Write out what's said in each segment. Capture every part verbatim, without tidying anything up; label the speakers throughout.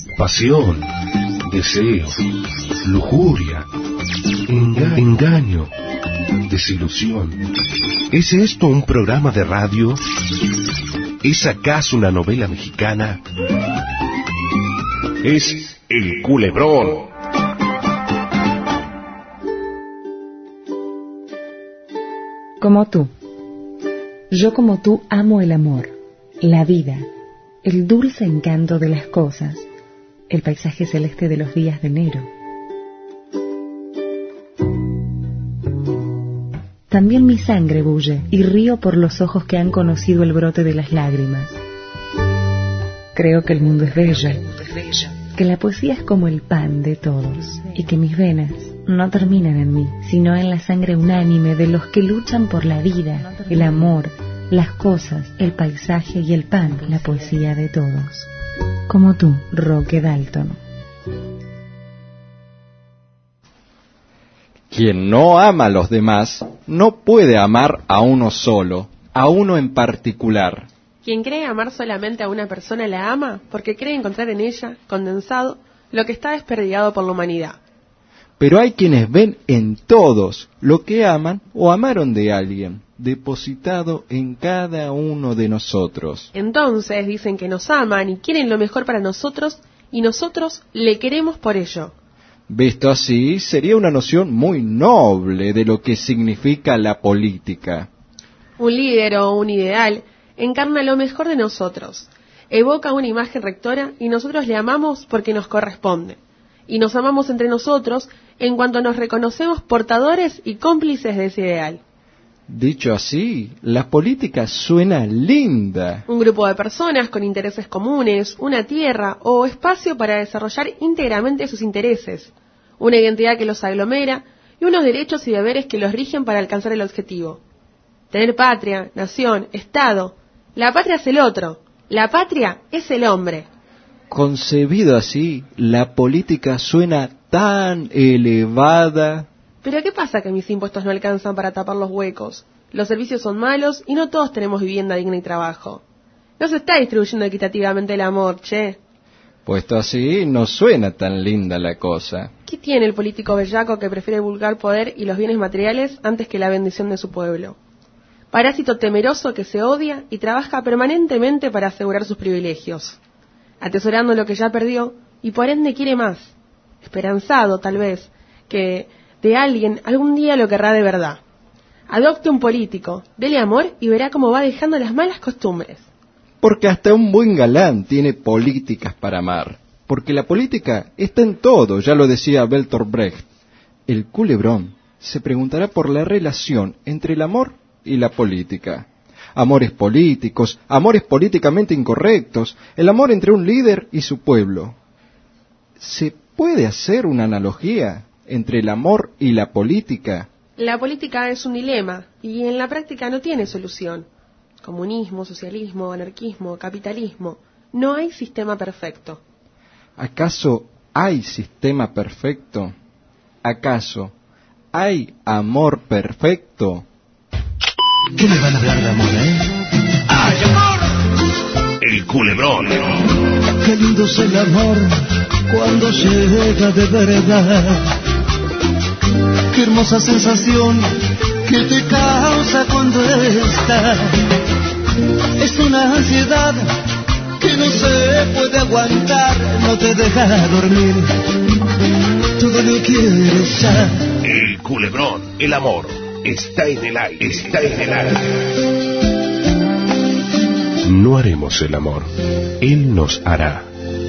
Speaker 1: pasión, deseo, lujuria, enga- engaño, desilusión. ¿Es esto un programa de radio? ¿Es acaso una novela mexicana? Es El Culebrón.
Speaker 2: Como tú. Yo como tú amo el amor, la vida, el dulce encanto de las cosas, el paisaje celeste de los días de enero. También mi sangre bulle y río por los ojos que han conocido el brote de las lágrimas. Creo que el mundo es bello, que la poesía es como el pan de todos y que mis venas no terminan en mí, sino en la sangre unánime de los que luchan por la vida, el amor, las cosas, el paisaje y el pan, la poesía de todos. Como tú, Roque Dalton.
Speaker 3: Quien no ama a los demás no puede amar a uno solo, a uno en particular.
Speaker 4: Quien cree amar solamente a una persona la ama porque cree encontrar en ella, condensado, lo que está desperdigado por la humanidad.
Speaker 3: Pero hay quienes ven en todos lo que aman o amaron de alguien, depositado en cada uno de nosotros.
Speaker 4: Entonces dicen que nos aman y quieren lo mejor para nosotros y nosotros le queremos por ello.
Speaker 3: Visto así, sería una noción muy noble de lo que significa la política.
Speaker 4: Un líder o un ideal encarna lo mejor de nosotros, evoca una imagen rectora y nosotros le amamos porque nos corresponde. Y nos amamos entre nosotros en cuanto nos reconocemos portadores y cómplices de ese ideal.
Speaker 3: Dicho así, la política suena linda.
Speaker 4: Un grupo de personas con intereses comunes, una tierra o espacio para desarrollar íntegramente sus intereses, una identidad que los aglomera y unos derechos y deberes que los rigen para alcanzar el objetivo. Tener patria, nación, Estado. La patria es el otro, la patria es el hombre.
Speaker 3: Concebido así, la política suena tan elevada.
Speaker 4: ¿Pero qué pasa que mis impuestos no alcanzan para tapar los huecos? Los servicios son malos y no todos tenemos vivienda digna y trabajo. No se está distribuyendo equitativamente el amor, che.
Speaker 3: Puesto así, no suena tan linda la cosa.
Speaker 4: ¿Qué tiene el político bellaco que prefiere el vulgar poder y los bienes materiales antes que la bendición de su pueblo? Parásito temeroso que se odia y trabaja permanentemente para asegurar sus privilegios, atesorando lo que ya perdió y por ende quiere más, esperanzado, tal vez, que de alguien algún día lo querrá de verdad. Adopte un político, dele amor y verá cómo va dejando las malas costumbres.
Speaker 3: Porque hasta un buen galán tiene políticas para amar. Porque la política está en todo, ya lo decía Bertolt Brecht. El culebrón se preguntará por la relación entre el amor y la política. Amores políticos, amores políticamente incorrectos, el amor entre un líder y su pueblo. ¿Se puede hacer una analogía entre el amor y la política?
Speaker 4: La política es un dilema y en la práctica no tiene solución. Comunismo, socialismo, anarquismo, capitalismo. No hay sistema perfecto.
Speaker 3: ¿Acaso hay sistema perfecto? ¿Acaso hay amor perfecto?
Speaker 1: ¿Qué me van a hablar de amor, eh? ¡Ay, amor! El Culebrón.
Speaker 5: Qué lindo es el amor cuando llega de verdad. Qué hermosa sensación que te causa cuando está. Es una ansiedad que no se puede aguantar, no te deja dormir, todo lo quieres ya.
Speaker 1: El Culebrón, el amor, está en el aire, está en el aire. No haremos el amor, él nos hará.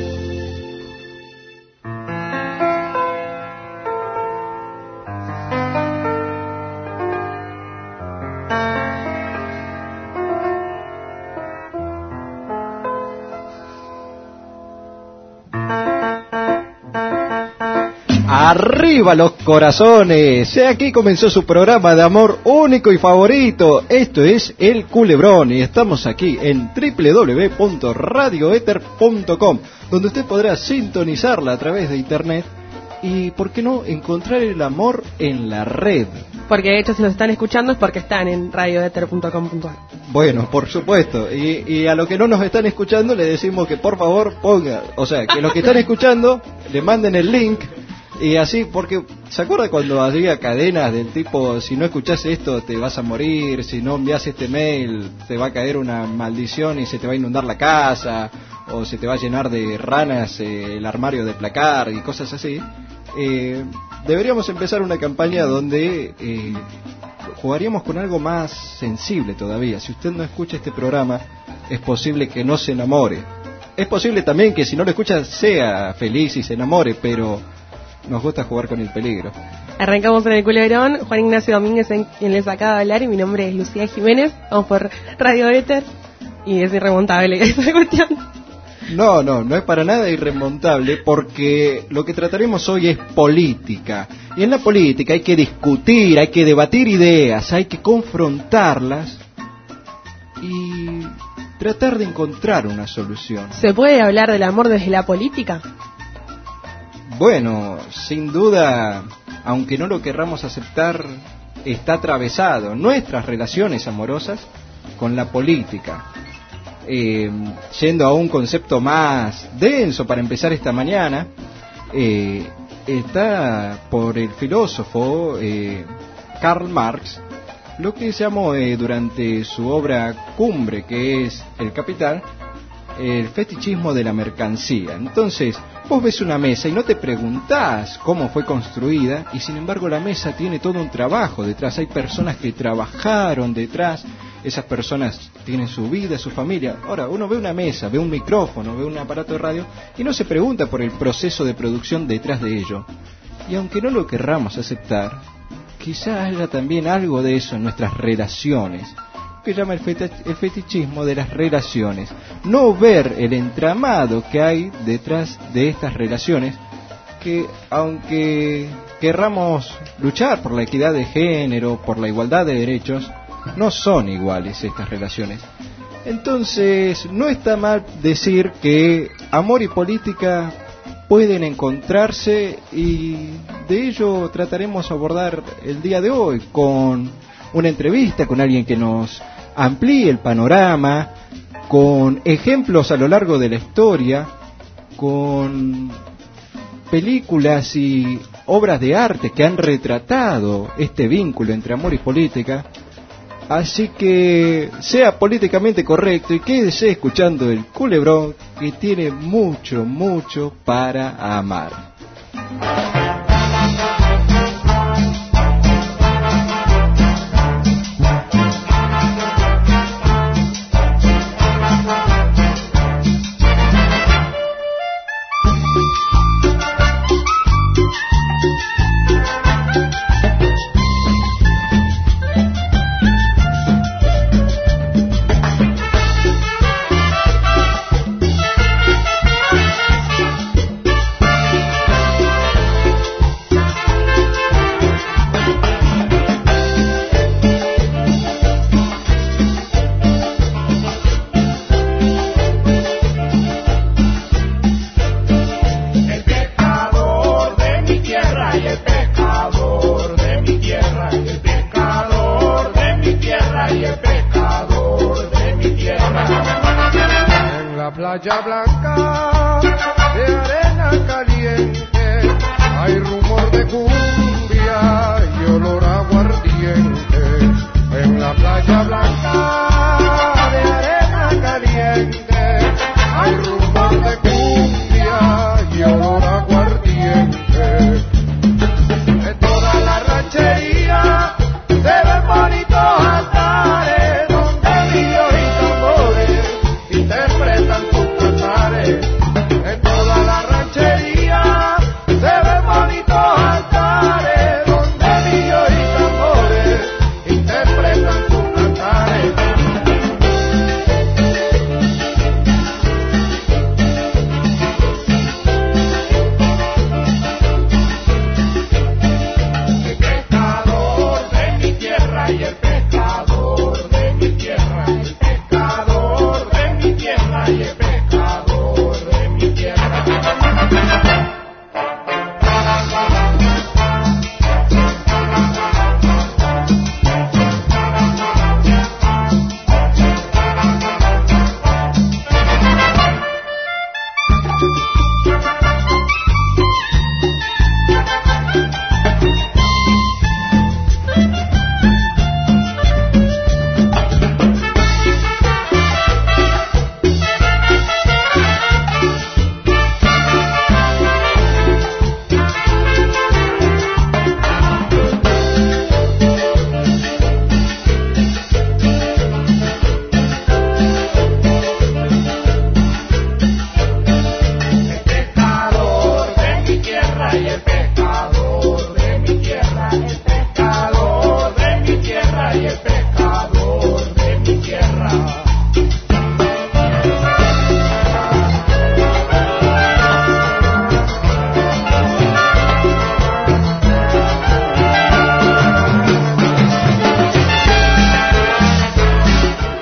Speaker 3: ¡Arriba los corazones! Aquí comenzó su programa de amor único y favorito. Esto es El Culebrón y estamos aquí en doble u doble u doble u punto radio éter punto com, donde usted podrá sintonizarla a través de internet y, ¿por qué no?, encontrar el amor en la red.
Speaker 4: Porque de hecho si nos están escuchando es porque están en radio éter punto com punto a r.
Speaker 3: Bueno, por supuesto. Y, y a los que no nos están escuchando le decimos que por favor pongan, o sea, que los que están escuchando le manden el link. Y así, porque ¿se acuerda cuando había cadenas del tipo, si no escuchás esto te vas a morir, si no envías este mail te va a caer una maldición y se te va a inundar la casa, o se te va a llenar de ranas eh, el armario de placar y cosas así? Eh, deberíamos empezar una campaña donde eh, jugaríamos con algo más sensible todavía. Si usted no escucha este programa, es posible que no se enamore. Es posible también que si no lo escucha sea feliz y se enamore, pero nos gusta jugar con el peligro.
Speaker 4: Arrancamos en el Culebrón. Juan Ignacio Domínguez en quien les acaba de hablar y mi nombre es Lucía Jiménez. Vamos por Radio Éter y es irremontable esa cuestión.
Speaker 3: No, no, no es para nada irremontable, porque lo que trataremos hoy es política. Y en la política hay que discutir, hay que debatir ideas, hay que confrontarlas y tratar de encontrar una solución.
Speaker 4: ¿Se puede hablar del amor desde la política?
Speaker 3: Bueno, sin duda, aunque no lo querramos aceptar, está atravesado nuestras relaciones amorosas con la política. Eh, yendo a un concepto más denso para empezar esta mañana, eh, está por el filósofo eh, Karl Marx lo que se llamó eh, durante su obra cumbre, que es El Capital, el fetichismo de la mercancía. Entonces, vos ves una mesa y no te preguntás cómo fue construida, y sin embargo la mesa tiene todo un trabajo detrás. Hay personas que trabajaron detrás, esas personas tienen su vida, su familia. Ahora, uno ve una mesa, ve un micrófono, ve un aparato de radio y no se pregunta por el proceso de producción detrás de ello. Y aunque no lo querramos aceptar, quizá haya también algo de eso en nuestras relaciones, que llama el, feti- el fetichismo de las relaciones. No ver el entramado que hay detrás de estas relaciones, que aunque querramos luchar por la equidad de género, por la igualdad de derechos, no son iguales estas relaciones. Entonces, no está mal decir que amor y política pueden encontrarse, y de ello trataremos de abordar el día de hoy con una entrevista con alguien que nos amplíe el panorama, con ejemplos a lo largo de la historia, con películas y obras de arte que han retratado este vínculo entre amor y política. Así que sea políticamente correcto y quédese escuchando el Culebrón, que tiene mucho, mucho para amar.
Speaker 6: Playa blanca de arena caliente, hay rumor de cumbia y olor a aguardiente. En la playa blanca de arena caliente, hay rumor de cumbia y olor a aguardiente. En toda la ranchería se ven bonitos altares donde ríos y tambores interpretan sus cantares. En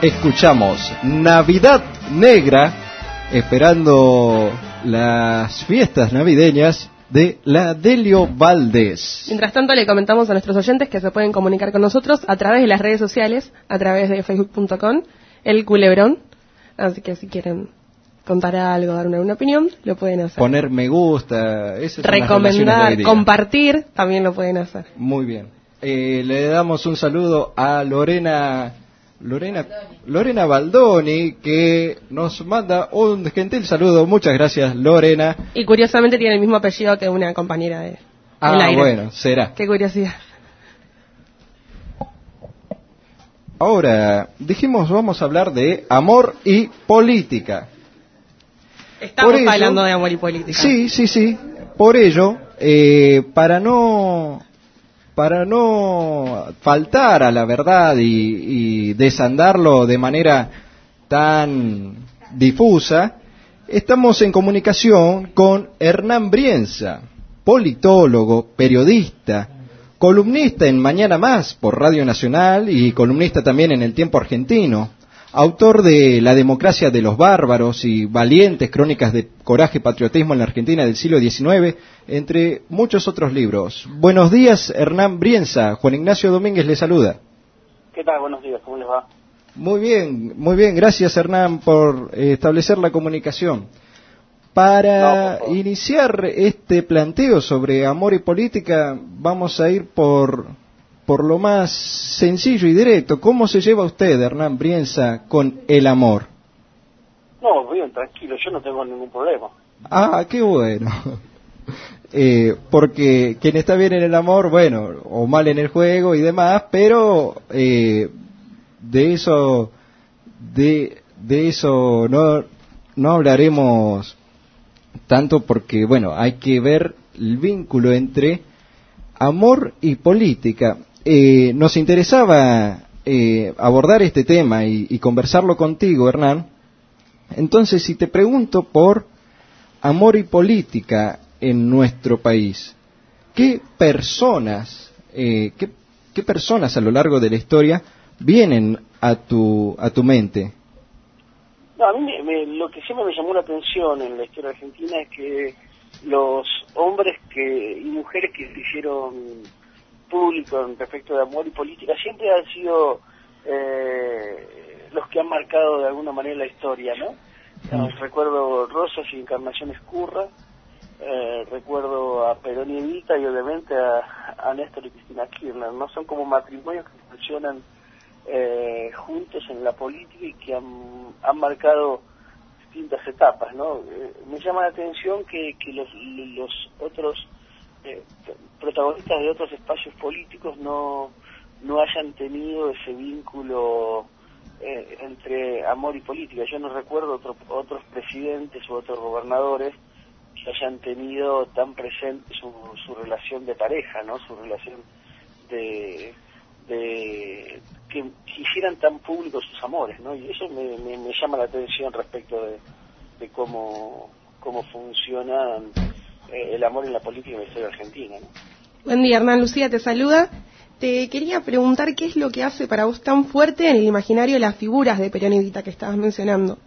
Speaker 3: escuchamos Navidad Negra, esperando las fiestas navideñas de la Delio Valdés.
Speaker 4: Mientras tanto, le comentamos a nuestros oyentes que se pueden comunicar con nosotros a través de las redes sociales, a través de facebook punto com, El Culebrón. Así que si quieren contar algo, dar una, una opinión, lo pueden hacer.
Speaker 3: Poner me gusta, esas son las
Speaker 4: recomendar,
Speaker 3: relaciones de hoy día.
Speaker 4: compartir, también lo pueden hacer.
Speaker 3: Muy bien. Eh, le damos un saludo a Lorena Lorena Lorena Baldoni, que nos manda un gentil saludo. Muchas gracias, Lorena.
Speaker 4: Y curiosamente tiene el mismo apellido que una compañera de
Speaker 3: Ah,
Speaker 4: del aire.
Speaker 3: bueno, será.
Speaker 4: Qué curiosidad.
Speaker 3: Ahora, dijimos, vamos a hablar de amor y política.
Speaker 4: Estamos
Speaker 3: Por ello-
Speaker 4: hablando de amor y política.
Speaker 3: Sí, sí, sí. Por ello, eh, para no para no faltar a la verdad y, y desandarlo de manera tan difusa, estamos en comunicación con Hernán Brienza, politólogo, periodista, columnista en Mañana Más por Radio Nacional y columnista también en El Tiempo Argentino, autor de La democracia de los bárbaros y valientes crónicas de coraje y patriotismo en la Argentina del siglo diecinueve, entre muchos otros libros. Buenos días, Hernán Brienza. Juan Ignacio Domínguez le saluda.
Speaker 7: ¿Qué tal? Buenos días, ¿cómo les va?
Speaker 3: Muy bien, muy bien. Gracias, Hernán, por eh, establecer la comunicación. Para
Speaker 7: No, por favor.
Speaker 3: iniciar este planteo sobre amor y política, vamos a ir por, por lo más sencillo y directo. ¿Cómo se lleva usted, Hernán Brienza, con el amor?
Speaker 7: No, bien, tranquilo, yo no tengo ningún problema.
Speaker 3: Ah, qué bueno. Eh, porque quien está bien en el amor, bueno, o mal en el juego y demás, pero eh, de eso, de, de eso no, no hablaremos tanto, porque bueno, hay que ver el vínculo entre amor y política. Eh, nos interesaba eh, abordar este tema y, y conversarlo contigo, Hernán. Entonces, si te pregunto por amor y política en nuestro país, ¿qué personas, eh, qué, qué personas a lo largo de la historia vienen a tu a tu mente?
Speaker 7: No, a mí me, me- lo que siempre me llamó la atención en la historia argentina es que los hombres que y mujeres que se hicieron públicos en respecto de amor y política siempre han sido eh, los que han marcado de alguna manera la historia, ¿no? Eh, recuerdo Rosas y Encarnación Escurra, eh, recuerdo a Perón y Evita y obviamente a, a Néstor y Cristina Kirchner, ¿no? Son como matrimonios que funcionan eh, juntos en la política y que han, han marcado distintas etapas, ¿no? Eh, me llama la atención que, que los, los otros eh, protagonistas de otros espacios políticos no, no hayan tenido ese vínculo eh, entre amor y política. Yo no recuerdo otro, otros presidentes u otros gobernadores que hayan tenido tan presente su, su relación de pareja, ¿no? Su relación de, de que, que hicieran tan públicos sus amores, ¿no? Y eso me, me, me llama la atención respecto de, de cómo cómo funciona eh, el amor en la política en la historia argentina, ¿no?
Speaker 4: Buen día, Hernán. Lucía te saluda. Te quería preguntar qué es lo que hace para vos tan fuerte en el imaginario las figuras de Perón y Evita que estabas mencionando.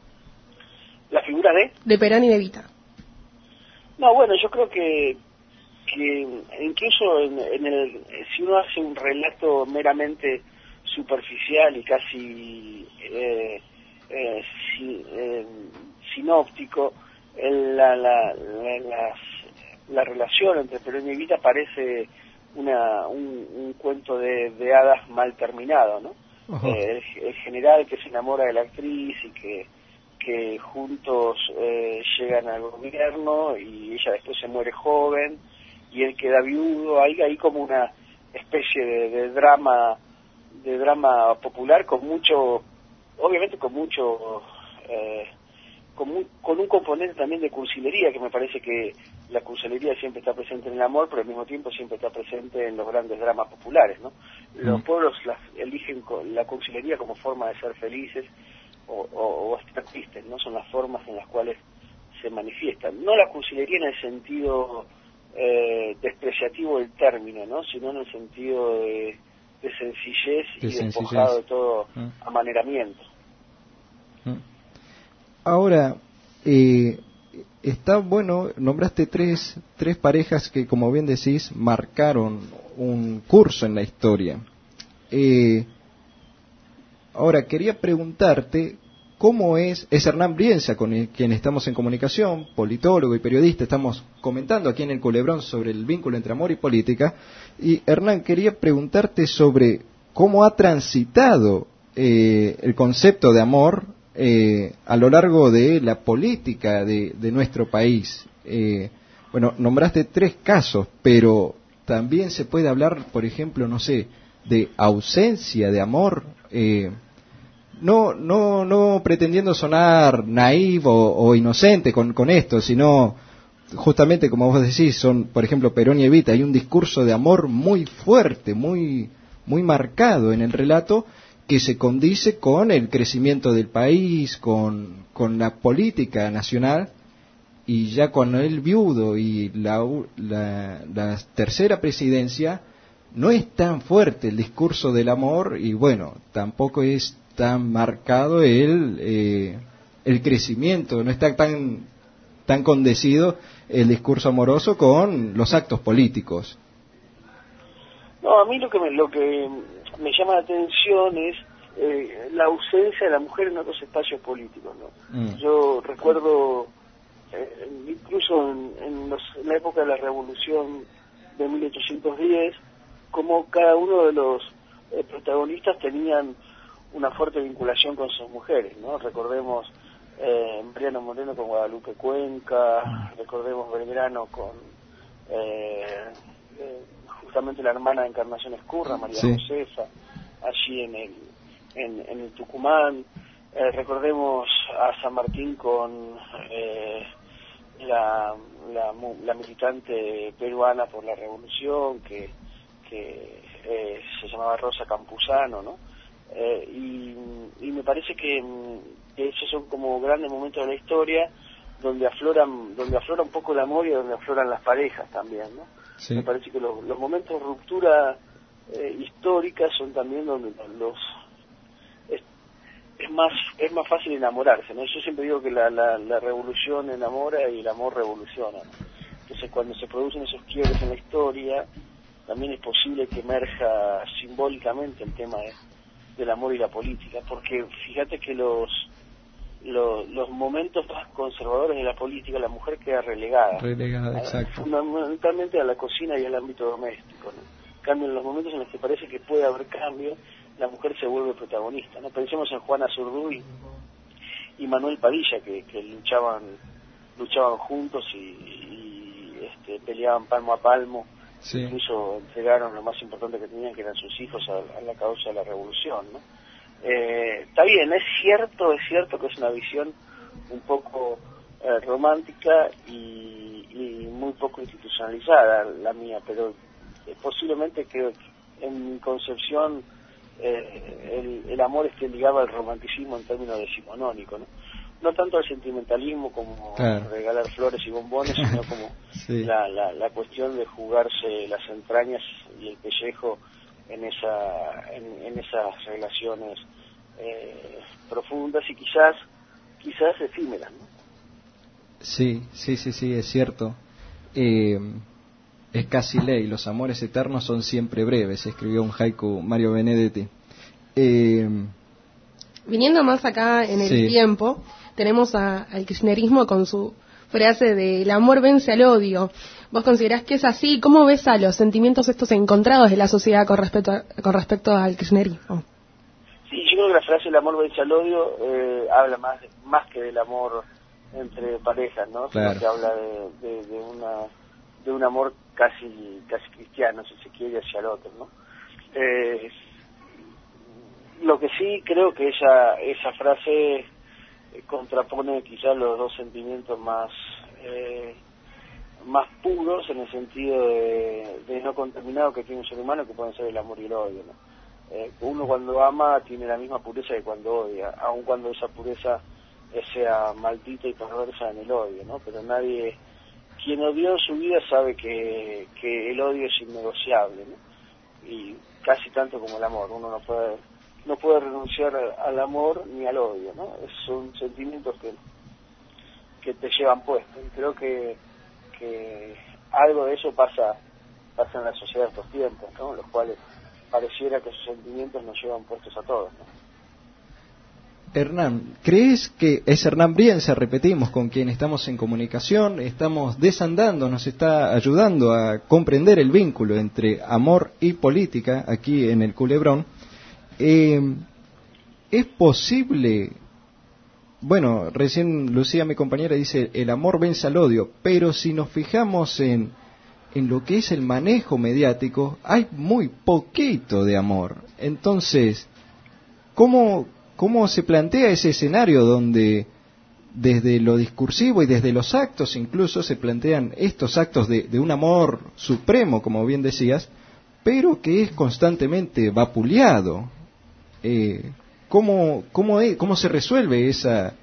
Speaker 7: La figura de
Speaker 4: De Perón y de Evita.
Speaker 7: No, bueno, yo creo que, que incluso en, en el, si uno hace un relato meramente superficial y casi eh, eh, si, eh, sinóptico, el, la, la, la, las, la relación entre Perón y Evita parece una, un, un cuento de, de hadas mal terminado, ¿no? Eh, el, el general que se enamora de la actriz y que que juntos eh, llegan al gobierno y ella después se muere joven y él queda viudo. Hay ahí como una especie de, de drama de drama popular con mucho, obviamente con mucho eh, con, mu con un componente también de cursilería, que me parece que la cursilería siempre está presente en el amor, pero al mismo tiempo siempre está presente en los grandes dramas populares, ¿no? Los pueblos las, eligen la cursilería como forma de ser felices o, o, o estar tristes, ¿no? Son las formas en las cuales se manifiestan. No la cursilería en el sentido eh, despreciativo del término, ¿no? Sino en el sentido de, de sencillez
Speaker 3: de
Speaker 7: y
Speaker 3: sencillez.
Speaker 7: despojado de todo
Speaker 3: Mm.
Speaker 7: amaneramiento.
Speaker 3: Ahora, eh, está bueno, nombraste tres, tres parejas que, como bien decís, marcaron un curso en la historia. Eh, ahora, quería preguntarte, ¿cómo es, es Hernán Brienza, con el, quien estamos en comunicación, politólogo y periodista, estamos comentando aquí en el Culebrón sobre el vínculo entre amor y política, y Hernán, quería preguntarte sobre cómo ha transitado eh, el concepto de amor eh, a lo largo de la política de, de nuestro país. Eh, bueno, nombraste tres casos, pero también se puede hablar, por ejemplo, no sé, de ausencia de amor, eh, no no no pretendiendo sonar naïf o, o inocente con, con esto, sino justamente como vos decís, son, por ejemplo, Perón y Evita, hay un discurso de amor muy fuerte, muy muy marcado en el relato, que se condice con el crecimiento del país, con, con la política nacional, y ya con el viudo y la, la, la tercera presidencia, no es tan fuerte el discurso del amor, y bueno, tampoco es tan marcado el, eh, el crecimiento, no está tan, tan condecido el discurso amoroso con los actos políticos.
Speaker 7: No, a mí lo que me, lo que me llama la atención es eh, la ausencia de la mujer en otros espacios políticos, ¿no? Mm. Yo recuerdo, eh, incluso en, en, los, en la época de la Revolución de mil ochocientos diez, como cada uno de los eh, protagonistas tenían una fuerte vinculación con sus mujeres, ¿no? Recordemos eh, Mariano Moreno con Guadalupe Cuenca, recordemos Belgrano con eh, eh, justamente la hermana de Encarnación Escurra, María sí. Josefa, allí en el en, en el Tucumán. Eh, recordemos a San Martín con eh, la, la la militante peruana por la revolución que que eh, se llamaba Rosa Campuzano, ¿no? Eh, y, y me parece que, que esos son como grandes momentos de la historia donde afloran donde aflora un poco el amor y donde afloran las parejas también, ¿no? Sí. Me parece que los, los momentos de ruptura eh, histórica son también donde los es, es más es más fácil enamorarse, ¿no? Yo siempre digo que la, la, la revolución enamora y el amor revoluciona, ¿no? Entonces cuando se producen esos quiebres en la historia también es posible que emerja simbólicamente el tema de, del amor y la política, porque fíjate que los Los, los momentos más conservadores de la política, la mujer queda relegada.
Speaker 3: Relegada, exacto.
Speaker 7: Fundamentalmente a la cocina y al ámbito doméstico, ¿no? En cambio, en los momentos en los que parece que puede haber cambio, la mujer se vuelve protagonista, ¿no? Pensemos en Juana Zurduy y Manuel Padilla, que, que luchaban luchaban juntos y, y este, peleaban palmo a palmo. Sí. Incluso entregaron lo más importante que tenían, que eran sus hijos, a, a la causa de la revolución, ¿no? Eh, está bien, es cierto, es cierto que es una visión un poco eh, romántica y, y muy poco institucionalizada la mía, pero eh, posiblemente creo que en mi concepción eh, el, el amor esté ligado al romanticismo en términos decimonónicos, ¿no? No tanto al sentimentalismo como claro. regalar flores y bombones, sino como sí. la, la, la cuestión de jugarse las entrañas y el pellejo en esa en, en esas relaciones eh, profundas y quizás quizás efímeras, ¿no?
Speaker 3: Sí, sí, sí, sí, es cierto. Eh, es casi ley, los amores eternos son siempre breves, escribió un haiku Mario Benedetti. Eh,
Speaker 4: Viniendo más acá en el sí. tiempo, tenemos a, al kirchnerismo con su frase de el amor vence al odio. ¿Vos considerás que es así? ¿Cómo ves a los sentimientos estos encontrados de la sociedad con respecto a, con respecto al kirchnerismo?
Speaker 7: Sí, yo creo que la frase el amor vence al odio eh, habla más más que del amor entre parejas, ¿no?
Speaker 3: Claro.
Speaker 7: Sino que habla de, de, de una de un amor casi casi cristiano, si se quiere, hacia el otro, ¿no? Eh, lo que sí creo que esa esa frase contrapone quizás los dos sentimientos más eh, más puros en el sentido de, de no contaminado que tiene un ser humano, que pueden ser el amor y el odio, ¿no? Eh, uno cuando ama tiene la misma pureza que cuando odia, aun cuando esa pureza eh, sea maldita y perversa en el odio, ¿no? Pero nadie, quien odió en su vida sabe que, que el odio es innegociable, ¿no? Y casi tanto como el amor. Uno no puede no puede renunciar al amor ni al odio, ¿no? Son sentimientos que que te llevan puesto. Y creo que que algo de eso pasa pasa en la sociedad de estos tiempos, ¿no? Los cuales pareciera que esos sentimientos nos llevan puestos a todos, ¿no?
Speaker 3: Hernán, ¿crees que es Hernán Brienza, repetimos, con quien estamos en comunicación, estamos desandando, nos está ayudando a comprender el vínculo entre amor y política aquí en el Culebrón? Eh, ¿Es posible? Bueno, recién Lucía, mi compañera, dice el amor vence al odio, pero si nos fijamos en, en lo que es el manejo mediático, hay muy poquito de amor. Entonces, ¿cómo... ¿Cómo se plantea ese escenario donde desde lo discursivo y desde los actos incluso se plantean estos actos de, de un amor supremo, como bien decías, pero que es constantemente vapuleado? Eh, ¿cómo, cómo, es, ¿Cómo se resuelve esa,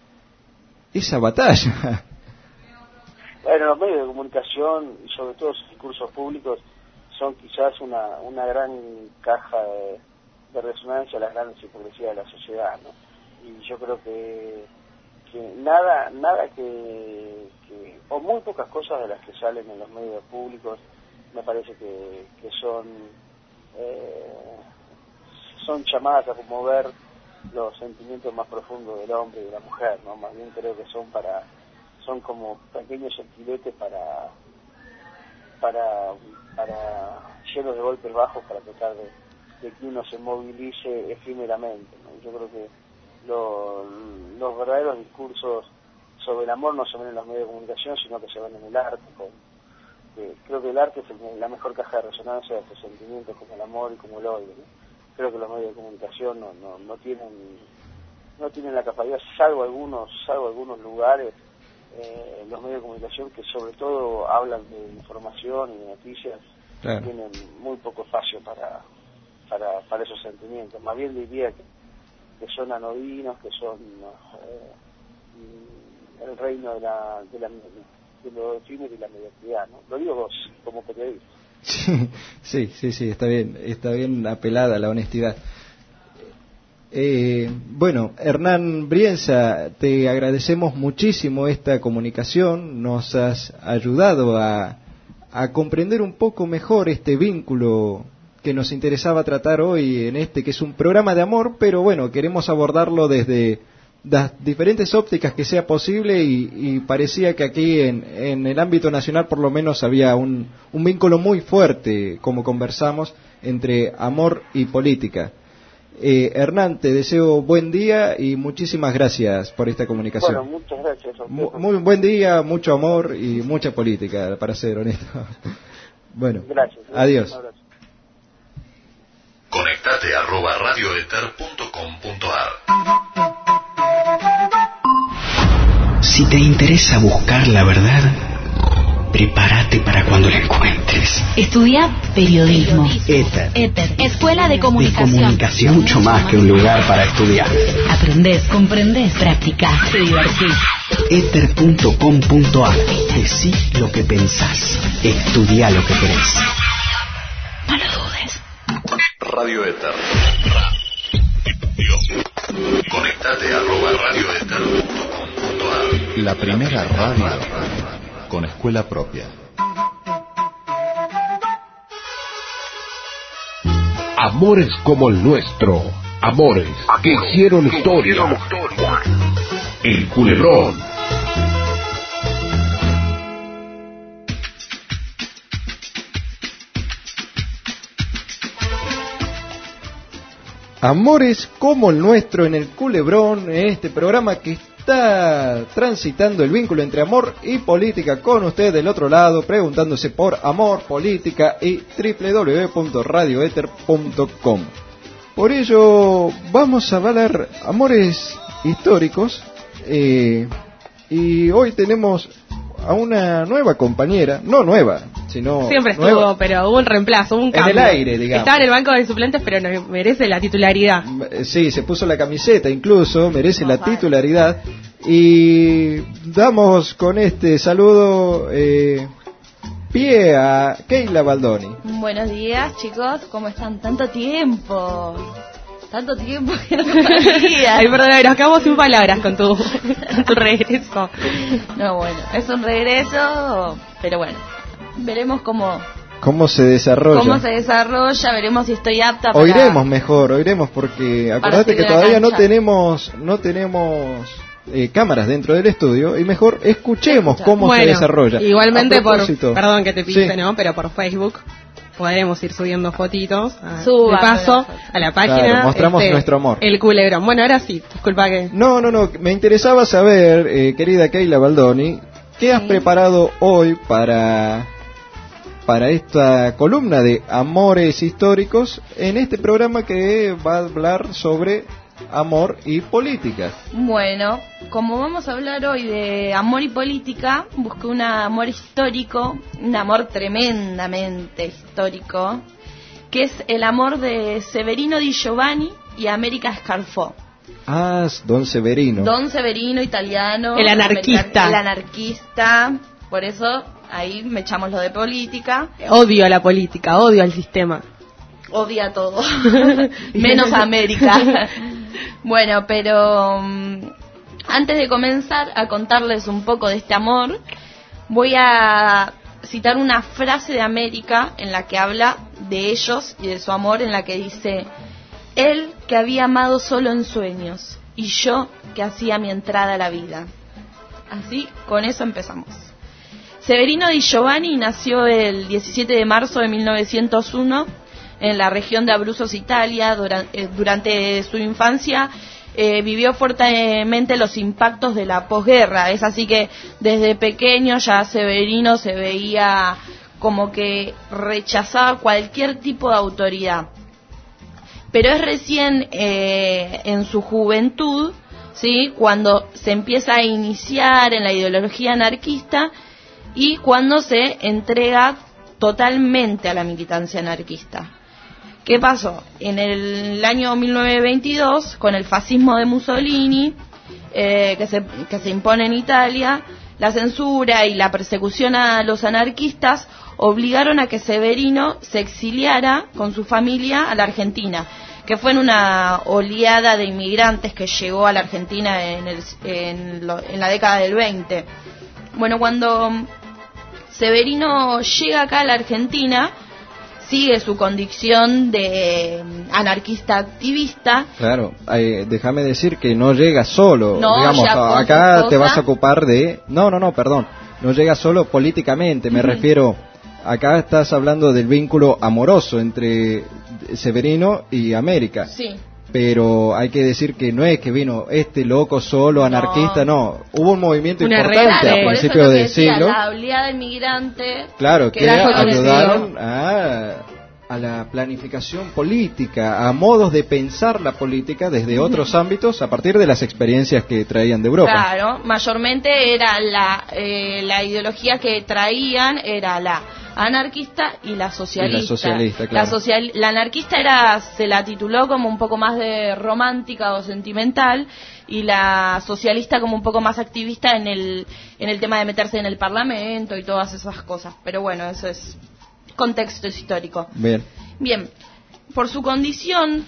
Speaker 3: esa batalla?
Speaker 7: Bueno, los medios de comunicación y sobre todo los discursos públicos son quizás una, una gran caja de... de resonancia a las grandes hipocresías de la sociedad, ¿no? Y yo creo que, que nada nada que, que o muy pocas cosas de las que salen en los medios públicos me parece que, que son eh, son llamadas a conmover los sentimientos más profundos del hombre y de la mujer, ¿no? Más bien creo que son para son como pequeños estiletes para para para llenos de golpes bajos para tratar de de que uno se movilice efímeramente, ¿no? Yo creo que lo, los verdaderos discursos sobre el amor no se ven en los medios de comunicación, sino que se ven en el arte. Con, que creo que el arte es el, la mejor caja de resonancia de estos sentimientos como el amor y como el odio, ¿no? Creo que los medios de comunicación no, no, no tienen no tienen la capacidad, salvo algunos salvo algunos lugares, eh, los medios de comunicación que sobre todo hablan de información y de noticias, claro, tienen muy poco espacio para Para, para esos sentimientos. Más bien diría que, que son anodinos, que son eh, el reino de la de, la, de lo efímero y la mediocridad, ¿no? Lo digo vos, como periodista.
Speaker 3: Sí, sí, sí, está bien, está bien apelada la honestidad. Eh, bueno, Hernán Brienza, te agradecemos muchísimo esta comunicación, nos has ayudado a, a comprender un poco mejor este vínculo que nos interesaba tratar hoy en este, que es un programa de amor, pero bueno, queremos abordarlo desde las diferentes ópticas que sea posible y, y parecía que aquí en, en el ámbito nacional por lo menos había un, un vínculo muy fuerte, como conversamos, entre amor y política. Eh, Hernán, te deseo buen día y muchísimas gracias por esta comunicación.
Speaker 7: Bueno, muchas gracias.
Speaker 3: Muy, muy buen día, mucho amor y mucha política, para ser honesto. Bueno, gracias, adiós.
Speaker 1: Conectate arroba radioether punto com punto ar.
Speaker 8: Si te interesa buscar la verdad, prepárate para cuando la encuentres.
Speaker 9: Estudia periodismo.
Speaker 8: Éter.
Speaker 9: Éter. Escuela de comunicación.
Speaker 8: De comunicación, mucho más que un lugar para estudiar.
Speaker 9: Aprendés, comprendés, practicás, te divertís.
Speaker 8: éter punto com punto ar. Decí lo que pensás. Estudia lo que querés.
Speaker 9: No lo dudes.
Speaker 1: Radio Éter. Conectate arroba radioether punto com punto ar.
Speaker 10: La primera radio con escuela propia.
Speaker 11: Amores como el nuestro. Amores que hicieron historia. El Culebrón.
Speaker 3: Amores como el nuestro en el Culebrón, en este programa que está transitando el vínculo entre amor y política con usted del otro lado, preguntándose por amor, política y doble u doble u doble u punto radioether punto com. Por ello vamos a hablar amores históricos eh, y hoy tenemos a una nueva compañera, no nueva, sino
Speaker 4: siempre estuvo,
Speaker 3: nueva,
Speaker 4: pero hubo un reemplazo, hubo un cambio.
Speaker 3: En el aire, digamos.
Speaker 4: Estaba en el banco de suplentes, pero no merece la titularidad.
Speaker 3: Sí, se puso la camiseta incluso, merece no, la vale. titularidad. Y damos con este saludo, eh, pie a Keila Baldoni.
Speaker 12: Buenos días, chicos. ¿Cómo están? Tanto tiempo. Tanto tiempo que no compartía.
Speaker 4: Ay, perdón, nos quedamos sin palabras con tu, con tu regreso.
Speaker 12: No, bueno, es un regreso, pero bueno, veremos cómo...
Speaker 3: ¿Cómo se desarrolla?
Speaker 12: ¿Cómo se desarrolla? Veremos si estoy apta para...
Speaker 3: Oiremos mejor, oiremos, porque acordate que todavía no tenemos, no tenemos eh, cámaras dentro del estudio, y mejor escuchemos cómo
Speaker 4: bueno,
Speaker 3: se desarrolla.
Speaker 4: Igualmente, por perdón que te pise, sí. ¿no? Pero por Facebook podremos ir subiendo fotitos a, de paso a la página.
Speaker 3: Claro, mostramos
Speaker 4: este,
Speaker 3: nuestro amor.
Speaker 4: El culebrón. Bueno, ahora sí, disculpa que...
Speaker 3: No, no, no, me interesaba saber, eh, querida Keila Baldoni, ¿qué sí. has preparado hoy para... para esta columna de Amores Históricos en este programa que va a hablar sobre amor y política?
Speaker 12: Bueno, como vamos a hablar hoy de amor y política, busqué un amor histórico, un amor tremendamente histórico, que es el amor de Severino Di Giovanni y América Scarfo.
Speaker 3: Ah, Don Severino.
Speaker 12: Don Severino, italiano.
Speaker 4: El anarquista.
Speaker 12: El anarquista, por eso... Ahí me echamos lo de política.
Speaker 4: Odio a la política, odio al sistema.
Speaker 12: Odia todo. Menos a América. Bueno, pero um, antes de comenzar a contarles un poco de este amor, voy a citar una frase de América en la que habla de ellos y de su amor, en la que dice: él que había amado solo en sueños y yo que hacía mi entrada a la vida. Así, con eso empezamos. Severino Di Giovanni nació el diecisiete de marzo de mil novecientos uno en la región de Abruzos, Italia. Durante, durante su infancia eh, vivió fuertemente los impactos de la posguerra. Es así que desde pequeño ya Severino se veía como que rechazaba cualquier tipo de autoridad. Pero es recién eh, en su juventud, ¿sí?, cuando se empieza a iniciar en la ideología anarquista y cuando se entrega totalmente a la militancia anarquista. ¿Qué pasó? En el año mil novecientos veintidós, con el fascismo de Mussolini, eh, que se, que se impone en Italia, la censura y la persecución a los anarquistas obligaron a que Severino se exiliara con su familia a la Argentina, que fue en una oleada de inmigrantes que llegó a la Argentina en, el, en, lo, en la década del veinte. Bueno, cuando Severino llega acá a la Argentina, sigue su condición de anarquista activista.
Speaker 3: Claro, eh, déjame decir que no llega solo,
Speaker 12: no,
Speaker 3: digamos, acá te vas a ocupar de... No, no, no, perdón, no llega solo políticamente, me uh-huh. refiero... Acá estás hablando del vínculo amoroso entre Severino y América.
Speaker 12: Sí.
Speaker 3: Pero hay que decir que no es que vino este loco solo, anarquista, no. no. Hubo un movimiento
Speaker 12: Una
Speaker 3: importante a principios del siglo.
Speaker 12: La oleada inmigrante.
Speaker 3: Claro, que, que ayudaron a, a la planificación política, a modos de pensar la política desde uh-huh. otros ámbitos a partir de las experiencias que traían de Europa.
Speaker 12: Claro, mayormente era la, eh, la ideología que traían, era la anarquista y la socialista.
Speaker 3: Y la socialista, claro.
Speaker 12: La, social, la anarquista era, se la tituló como un poco más de romántica o sentimental, y la socialista como un poco más activista en el en el tema de meterse en el Parlamento y todas esas cosas. Pero bueno, eso es contexto histórico.
Speaker 3: Bien.
Speaker 12: Bien. Por su condición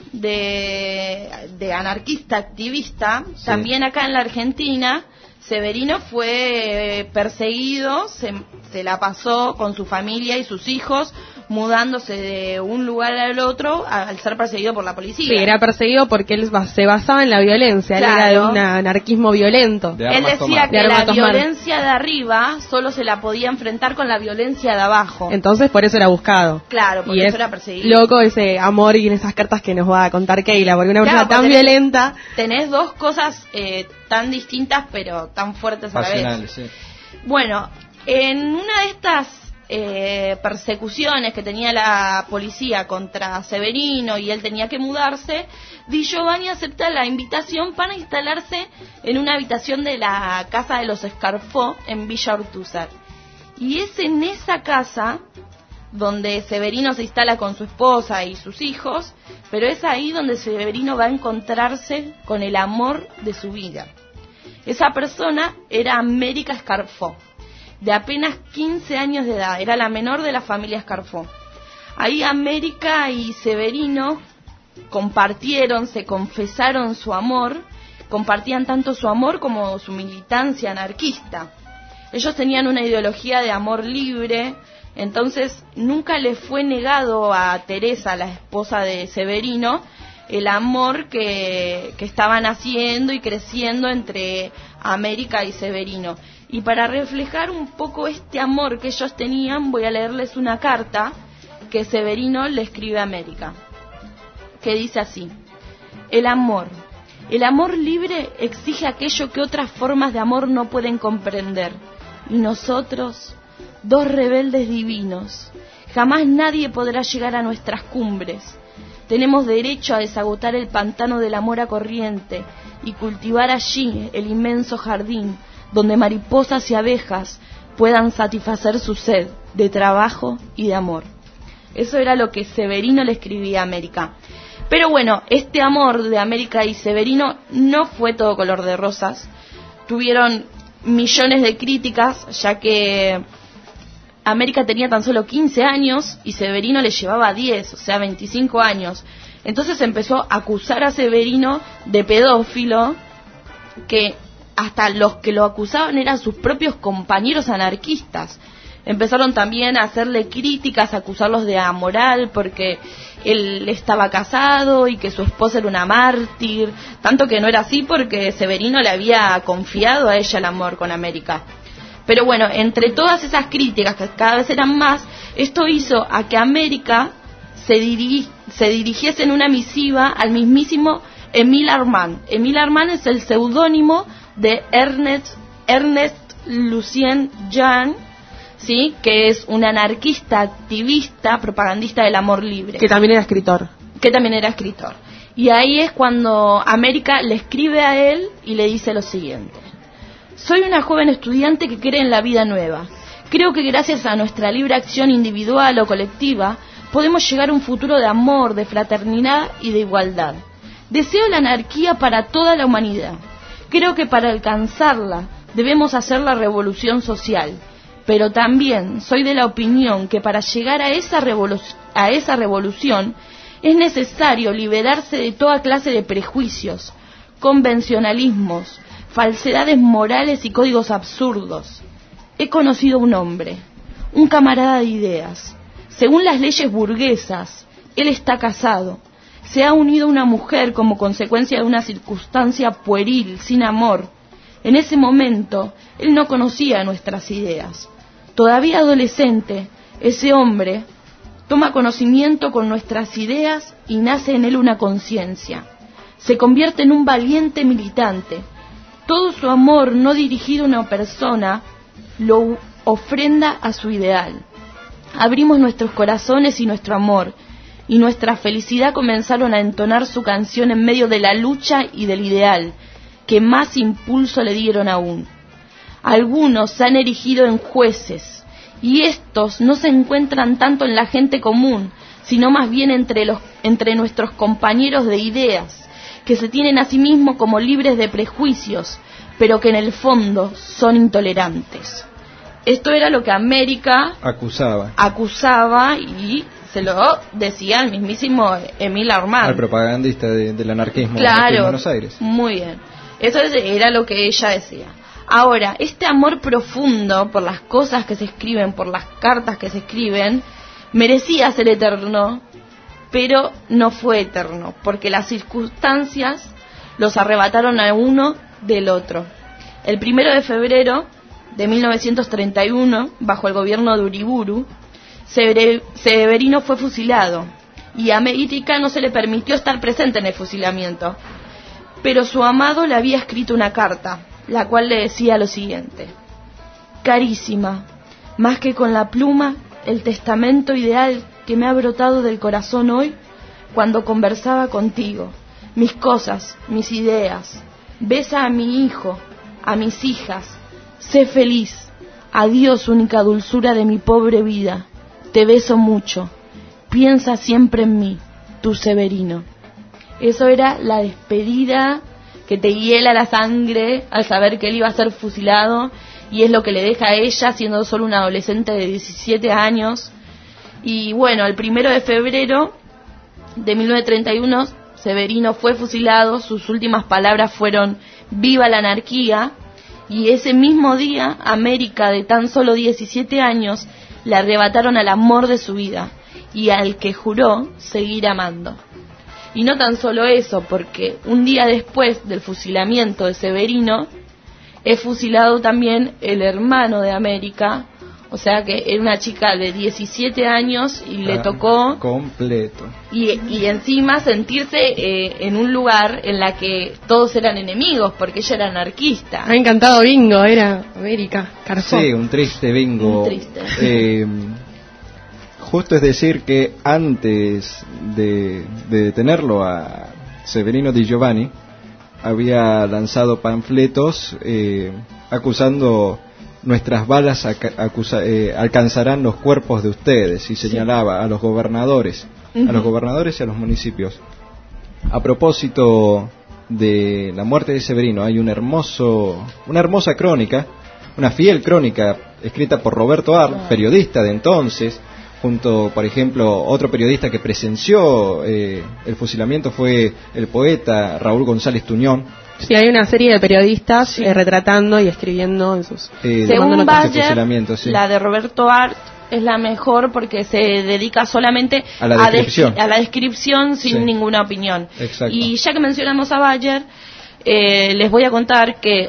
Speaker 12: de, de anarquista activista, sí. También acá en la Argentina, Severino fue perseguido, se, se la pasó con su familia y sus hijos, mudándose de un lugar al otro al ser perseguido por la policía.
Speaker 4: Sí, era perseguido porque él se basaba en la violencia, claro. Él era de un anarquismo violento.
Speaker 12: De él decía tomar. que de la violencia de arriba solo se la podía enfrentar con la violencia de abajo.
Speaker 4: Entonces por eso era buscado.
Speaker 12: Claro, por
Speaker 4: y
Speaker 12: eso
Speaker 4: es
Speaker 12: era perseguido.
Speaker 4: Loco ese amor y en esas cartas que nos va a contar Keila, porque una
Speaker 12: claro,
Speaker 4: persona tan
Speaker 12: tenés,
Speaker 4: violenta...
Speaker 12: Tenés dos cosas eh, tan distintas pero tan fuertes a la vez.
Speaker 3: Sí.
Speaker 12: Bueno, en una de estas eh, persecuciones que tenía la policía contra Severino y él tenía que mudarse, Di Giovanni acepta la invitación para instalarse en una habitación de la casa de los Scarfo en Villa Ortúzar. Y es en esa casa donde Severino se instala con su esposa y sus hijos, pero es ahí donde Severino va a encontrarse con el amor de su vida. Esa persona era América Scarfo, de apenas quince años de edad, era la menor de la familia Scarfo. Ahí América y Severino compartieron, se confesaron su amor, compartían tanto su amor como su militancia anarquista. Ellos tenían una ideología de amor libre, entonces nunca le fue negado a Teresa, la esposa de Severino, el amor que, que estaban haciendo y creciendo entre América y Severino. Y para reflejar un poco este amor que ellos tenían, voy a leerles una carta que Severino le escribe a América, que dice así: el amor, el amor libre exige aquello que otras formas de amor no pueden comprender, y nosotros, dos rebeldes divinos, jamás nadie podrá llegar a nuestras cumbres. Tenemos derecho a desagotar el pantano del amor a corriente y cultivar allí el inmenso jardín donde mariposas y abejas puedan satisfacer su sed de trabajo y de amor. Eso era lo que Severino le escribía a América. Pero bueno, este amor de América y Severino no fue todo color de rosas. Tuvieron millones de críticas, ya que América tenía tan solo quince años y Severino le llevaba diez, o sea, veinticinco años. Entonces empezó a acusar a Severino de pedófilo, que hasta los que lo acusaban eran sus propios compañeros anarquistas. Empezaron también a hacerle críticas, a acusarlos de amoral porque él estaba casado y que su esposa era una mártir, tanto que no era así porque Severino le había confiado a ella el amor con América. Pero bueno, entre todas esas críticas, que cada vez eran más, esto hizo a que América se, diri- se dirigiese en una misiva al mismísimo Émile Armand. Émile Armand es el seudónimo de Ernest, Ernest Lucien Jean, ¿sí? Que es un anarquista, activista, propagandista del amor libre.
Speaker 4: Que también era escritor.
Speaker 12: Que también era escritor. Y ahí es cuando América le escribe a él y le dice lo siguiente: soy una joven estudiante que cree en la vida nueva. Creo que gracias a nuestra libre acción individual o colectiva podemos llegar a un futuro de amor, de fraternidad y de igualdad. Deseo la anarquía para toda la humanidad. Creo que para alcanzarla debemos hacer la revolución social. Pero también soy de la opinión que para llegar a esa, revolu- a esa revolución es necesario liberarse de toda clase de prejuicios, convencionalismos, falsedades morales y códigos absurdos. He conocido a un hombre, un camarada de ideas. Según las leyes burguesas, él está casado. Se ha unido a una mujer como consecuencia de una circunstancia pueril, sin amor. En ese momento, él no conocía nuestras ideas. Todavía adolescente, ese hombre toma conocimiento con nuestras ideas y nace en él una conciencia. Se convierte en un valiente militante. Todo su amor no dirigido a una persona lo ofrenda a su ideal. Abrimos nuestros corazones y nuestro amor, y nuestra felicidad comenzaron a entonar su canción en medio de la lucha y del ideal, que más impulso le dieron aún. Algunos se han erigido en jueces, y estos no se encuentran tanto en la gente común, sino más bien entre, los, entre nuestros compañeros de ideas, que se tienen a sí mismos como libres de prejuicios, pero que en el fondo son intolerantes. Esto era lo que América
Speaker 3: acusaba,
Speaker 12: acusaba y se lo decía al mismísimo Émile Armand,
Speaker 3: al propagandista de, del anarquismo,
Speaker 12: claro,
Speaker 3: en Buenos Aires.
Speaker 12: Muy bien. Eso era lo que ella decía. Ahora, este amor profundo por las cosas que se escriben, por las cartas que se escriben, merecía ser eterno, pero no fue eterno, porque las circunstancias los arrebataron a uno del otro. El primero de febrero de mil novecientos treinta y uno, bajo el gobierno de Uriburu, Severino fue fusilado y a América no se le permitió estar presente en el fusilamiento, pero su amado le había escrito una carta, la cual le decía lo siguiente: carísima, más que con la pluma, el testamento ideal que me ha brotado del corazón hoy cuando conversaba contigo, mis cosas, mis ideas. Besa a mi hijo, a mis hijas, sé feliz. Adiós, única dulzura de mi pobre vida. Te beso mucho. Piensa siempre en mí, tu Severino. Eso era la despedida que te hiela la sangre al saber que él iba a ser fusilado y es lo que le deja a ella siendo solo una adolescente de diecisiete años. Y bueno, el primero de febrero de mil novecientos treinta y uno Severino fue fusilado, sus últimas palabras fueron "viva la anarquía", y ese mismo día América, de tan solo diecisiete años, le arrebataron al amor de su vida y al que juró seguir amando. Y no tan solo eso, porque un día después del fusilamiento de Severino es fusilado también el hermano de América, o sea que era una chica de diecisiete años y le tocó
Speaker 3: completo
Speaker 12: y, y encima sentirse eh, en un lugar en la que todos eran enemigos porque ella era anarquista.
Speaker 4: Ha encantado bingo, era América, Carfón.
Speaker 3: Sí, un triste bingo.
Speaker 12: Un triste.
Speaker 3: Eh, justo es decir que antes de, de detenerlo a Severino Di Giovanni había lanzado panfletos eh, acusando: nuestras balas acusa, eh, alcanzarán los cuerpos de ustedes, y señalaba a los gobernadores, uh-huh. a los gobernadores y a los municipios. A propósito de la muerte de Severino, hay un hermoso, una hermosa crónica, una fiel crónica escrita por Roberto Arlt, wow. periodista de entonces, junto, por ejemplo, otro periodista que presenció eh, el fusilamiento fue el poeta Raúl González Tuñón.
Speaker 4: Sí, hay una serie de periodistas sí. eh, retratando y escribiendo en sus...
Speaker 12: Eh, Según Bayer, sí. la de Roberto Arlt es la mejor porque se dedica solamente
Speaker 3: a la descripción,
Speaker 12: a, de, a la descripción sin sí. ninguna opinión.
Speaker 3: Exacto.
Speaker 12: Y ya que mencionamos a Bayer, eh, les voy a contar que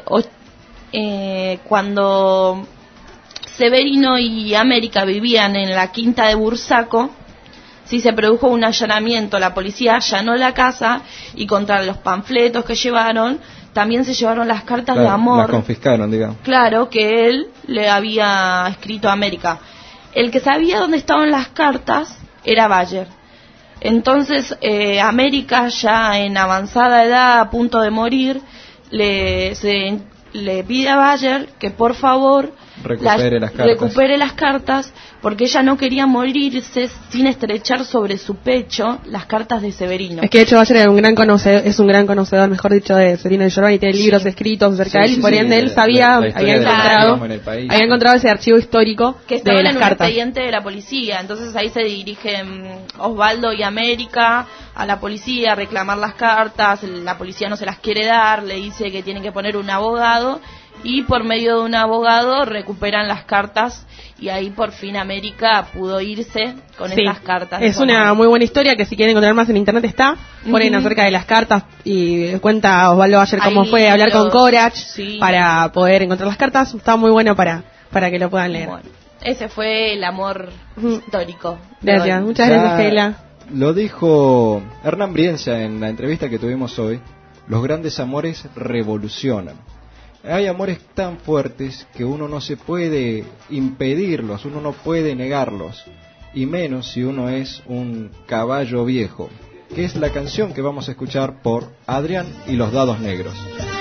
Speaker 12: eh, cuando Severino y América vivían en la quinta de Bursaco, sí se produjo un allanamiento, la policía allanó la casa y contra los panfletos que llevaron, también se llevaron las cartas
Speaker 3: la,
Speaker 12: de amor.
Speaker 3: Las confiscaron, digamos.
Speaker 12: Claro, que él le había escrito a América. El que sabía dónde estaban las cartas era Bayer. Entonces, eh, América, ya en avanzada edad, a punto de morir, le, se, le pide a Bayer que por favor
Speaker 3: recupere las, las cartas.
Speaker 12: recupere las cartas, porque ella no quería morirse sin estrechar sobre su pecho las cartas de Severino.
Speaker 4: Es que de hecho Bayer era un gran conocedor, es un gran conocedor, mejor dicho, de Severino Di Giovanni, tiene sí. libros escritos acerca sí, de él,
Speaker 3: sí,
Speaker 4: por
Speaker 3: sí,
Speaker 4: ende
Speaker 3: sí,
Speaker 4: él sabía,
Speaker 3: la, la
Speaker 4: había encontrado, había encontrado ese archivo histórico
Speaker 12: que estaba
Speaker 4: de las
Speaker 12: en un
Speaker 4: cartas.
Speaker 12: expediente de la policía. Entonces ahí se dirigen Osvaldo y América a la policía a reclamar las cartas, la policía no se las quiere dar, le dice que tienen que poner un abogado, y por medio de un abogado recuperan las cartas, y ahí por fin América pudo irse con sí, esas cartas.
Speaker 4: Es una muy buena historia que si quieren encontrar más en internet está, ponen uh-huh. acerca de las cartas y cuenta Osvaldo Bayer cómo ahí fue a hablar los, con Corach sí. para poder encontrar las cartas. Está muy bueno para para que lo puedan leer.
Speaker 12: Bueno, ese fue el amor uh-huh. histórico.
Speaker 4: Gracias, muchas
Speaker 3: ya
Speaker 4: gracias, Sheila.
Speaker 3: Lo dijo Hernán Brienza en la entrevista que tuvimos hoy: los grandes amores revolucionan. Hay amores tan fuertes que uno no se puede impedirlos, uno no puede negarlos, y menos si uno es un caballo viejo, que es la canción que vamos a escuchar por Adrián y los Dados Negros.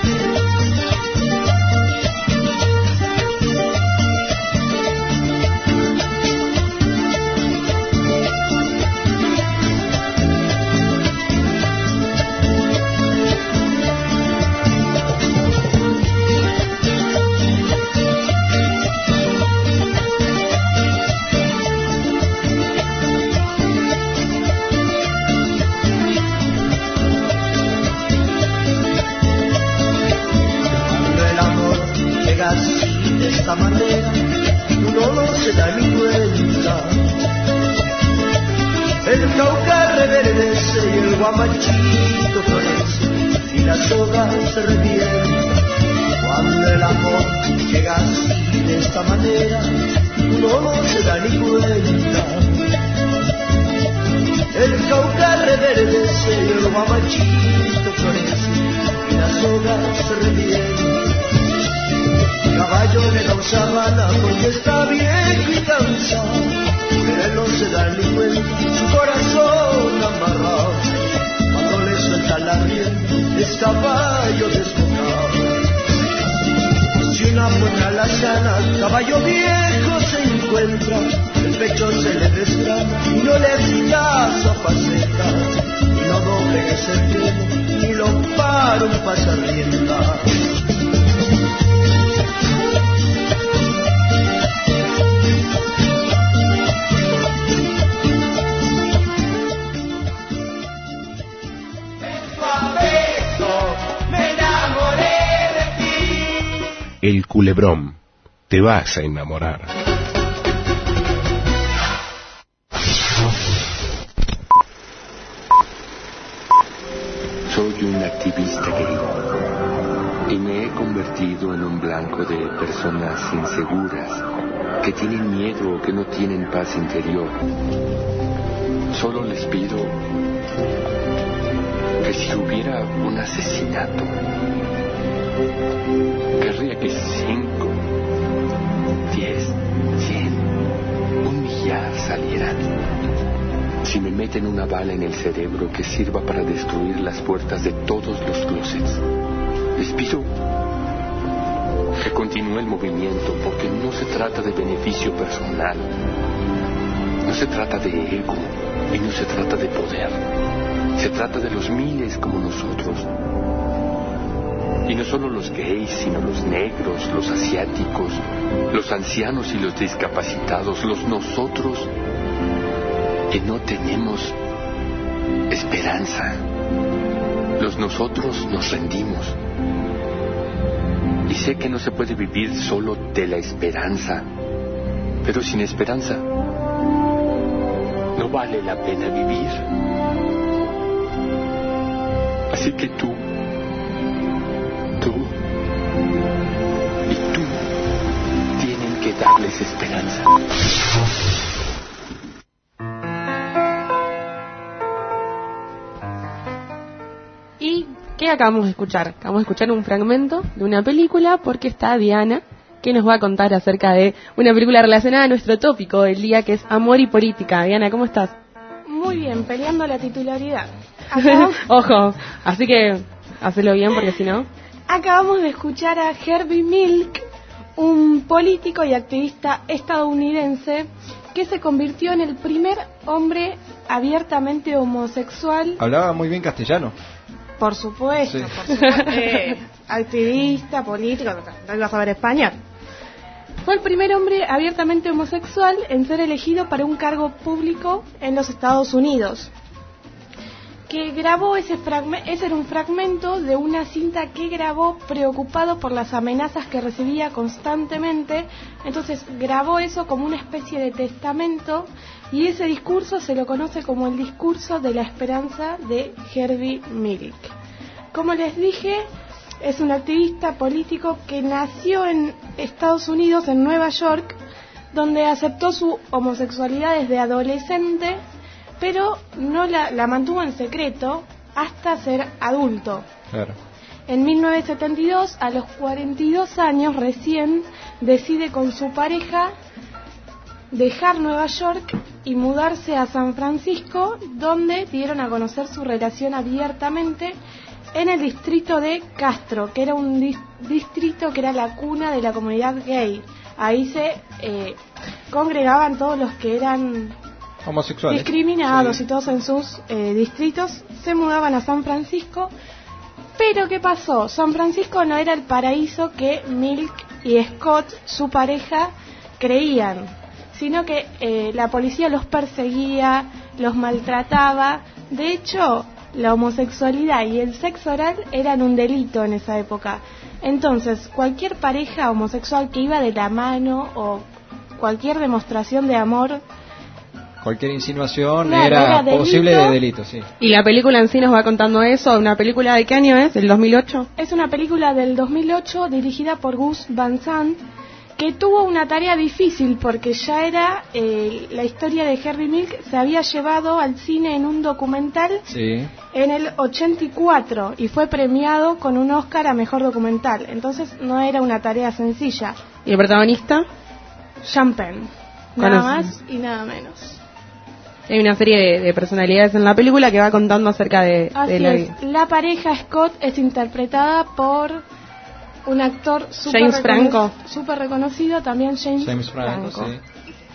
Speaker 5: Manera, uno no se da ni cuenta. El Cauca reverdece y el guamachito florece y la soga se revienta. Cuando el amor llega así de esta manera, uno no se da ni cuenta. El Cauca reverdece y el guamachito florece y la soga se revienta. Caballo le da un sabana porque está viejo y cansado, pero él no se da ni cuenta, su corazón amarrado, cuando le suelta la rienda, es caballo desbocado. Si una buena la sana, caballo viejo se encuentra, el pecho se le destraba y no le citas a faceta, y no doblegues el pelo, ni lo para un pasarrienda.
Speaker 11: El Culebrón. Te vas a enamorar.
Speaker 13: Soy un activista gay y me he convertido en un blanco de personas inseguras que tienen miedo o que no tienen paz interior. Solo les pido que si hubiera un asesinato, querría que cinco, diez, cien, un millar salieran. Si me meten una bala en el cerebro, que sirva para destruir las puertas de todos los closets. Les pido que continúe el movimiento, porque no se trata de beneficio personal, no se trata de ego y no se trata de poder. Se trata de los miles como nosotros. Y no solo los gays, sino los negros, los asiáticos, los ancianos y los discapacitados, los nosotros que no tenemos esperanza. Los nosotros nos rendimos. Y sé que no se puede vivir solo de la esperanza, pero sin esperanza no vale la pena vivir. Así que tú, tú y tú tienen que darles esperanza.
Speaker 4: ¿Y qué acabamos de escuchar? Acabamos de escuchar un fragmento de una película porque está Diana, que nos va a contar acerca de una película relacionada a nuestro tópico del día, que es amor y política. Diana, ¿cómo estás?
Speaker 14: Muy bien, peleando la titularidad.
Speaker 4: Ojo, así que hacelo bien porque si no...
Speaker 14: Acabamos de escuchar a Herbie Milk, un político y activista estadounidense que se convirtió en el primer hombre abiertamente homosexual.
Speaker 3: Hablaba muy bien castellano.
Speaker 14: Por supuesto,
Speaker 3: Sí.
Speaker 14: por supuesto. Eh, activista, político, no iba a saber español. Fue el primer hombre abiertamente homosexual en ser elegido para un cargo público en los Estados Unidos. Que grabó ese fragmento, ese era un fragmento de una cinta que grabó preocupado por las amenazas que recibía constantemente. Entonces grabó eso como una especie de testamento, y ese discurso se lo conoce como el discurso de la esperanza de Herbie Milk. Como les dije, es un activista político que nació en Estados Unidos, en Nueva York, donde aceptó su homosexualidad desde adolescente, pero no la, la mantuvo en secreto hasta ser adulto.
Speaker 3: Claro.
Speaker 14: En mil novecientos setenta y dos, a los cuarenta y dos años recién, decide con su pareja dejar Nueva York y mudarse a San Francisco, donde dieron a conocer su relación abiertamente en el distrito de Castro, que era un dis- distrito que era la cuna de la comunidad gay. Ahí se eh, congregaban todos los que eran
Speaker 3: Homosexuales.
Speaker 14: discriminados,
Speaker 3: Sí.
Speaker 14: y todos en sus eh, distritos se mudaban a San Francisco. Pero ¿qué pasó? San Francisco no era el paraíso que Milk y Scott, su pareja, creían, sino que eh, la policía los perseguía, los maltrataba. De hecho, la homosexualidad y el sexo oral eran un delito en esa época. Entonces, cualquier pareja homosexual que iba de la mano o cualquier demostración de amor,
Speaker 3: Cualquier insinuación
Speaker 14: Claro,
Speaker 3: era,
Speaker 14: era delito.
Speaker 3: posible de delito, sí.
Speaker 4: Y la película en sí nos va contando eso. ¿Una película de qué año es? ¿Del dos mil ocho?
Speaker 14: es una película del dos mil ocho dirigida por Gus Van Sant, que tuvo una tarea difícil porque ya era eh, la historia de Herbie Milk, se había llevado al cine en un documental
Speaker 3: Sí.
Speaker 14: en el ochenta y cuatro y fue premiado con un Oscar a Mejor Documental. Entonces no era una tarea sencilla.
Speaker 4: ¿Y el protagonista?
Speaker 14: Sean Penn, nada
Speaker 4: Conoce-
Speaker 14: más y nada menos.
Speaker 4: Hay una serie de, de personalidades en la película que va contando acerca de,
Speaker 14: Así
Speaker 4: de la
Speaker 14: es.
Speaker 4: vida.
Speaker 14: La pareja Scott es interpretada por un actor súper
Speaker 4: James
Speaker 14: recono-
Speaker 4: Franco.
Speaker 14: súper reconocido, también James,
Speaker 3: James Franco,
Speaker 14: Franco.
Speaker 3: sí.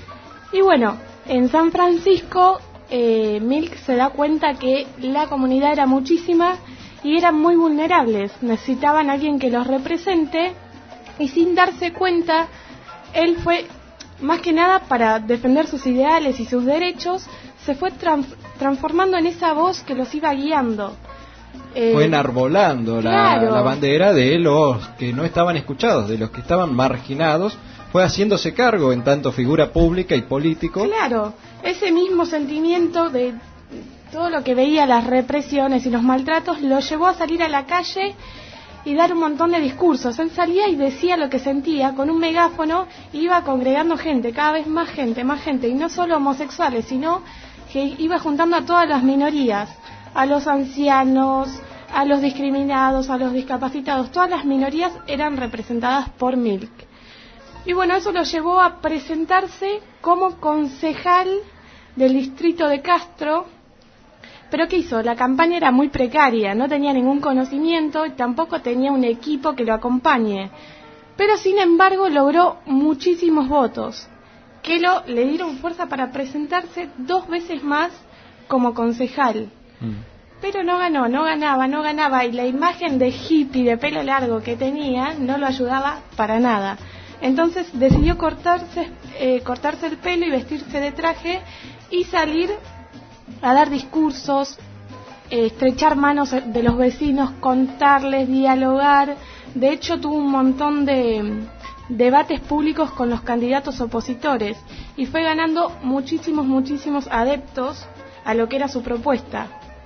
Speaker 14: Y bueno, en San Francisco, eh, Milk se da cuenta que la comunidad era muchísima y eran muy vulnerables. Necesitaban a alguien que los represente, y sin darse cuenta, él fue, más que nada para defender sus ideales y sus derechos, se fue trans- transformando en esa voz que los iba guiando.
Speaker 3: Eh, fue enarbolando claro. la, la bandera de los que no estaban escuchados, de los que estaban marginados, fue haciéndose cargo en tanto figura pública y político.
Speaker 14: Claro, ese mismo sentimiento de todo lo que veía, las represiones y los maltratos, lo llevó a salir a la calle y dar un montón de discursos. Él salía y decía lo que sentía con un megáfono, iba congregando gente, cada vez más gente, más gente, y no solo homosexuales, sino que iba juntando a todas las minorías, a los ancianos, a los discriminados, a los discapacitados. Todas las minorías eran representadas por Milk. Y bueno, eso lo llevó a presentarse como concejal del distrito de Castro. Pero ¿qué hizo? La campaña era muy precaria, no tenía ningún conocimiento y tampoco tenía un equipo que lo acompañe. Pero sin embargo logró muchísimos votos, que lo, le dieron fuerza para presentarse dos veces más como concejal. Mm. Pero no ganó, no ganaba, no ganaba, y la imagen de hippie de pelo largo que tenía no lo ayudaba para nada. Entonces decidió cortarse, eh, cortarse el pelo y vestirse de traje y salir a dar discursos, eh, estrechar manos de los vecinos, contarles, dialogar. De hecho tuvo un montón de debates públicos con los candidatos opositores y fue ganando muchísimos, muchísimos adeptos a lo que era su propuesta.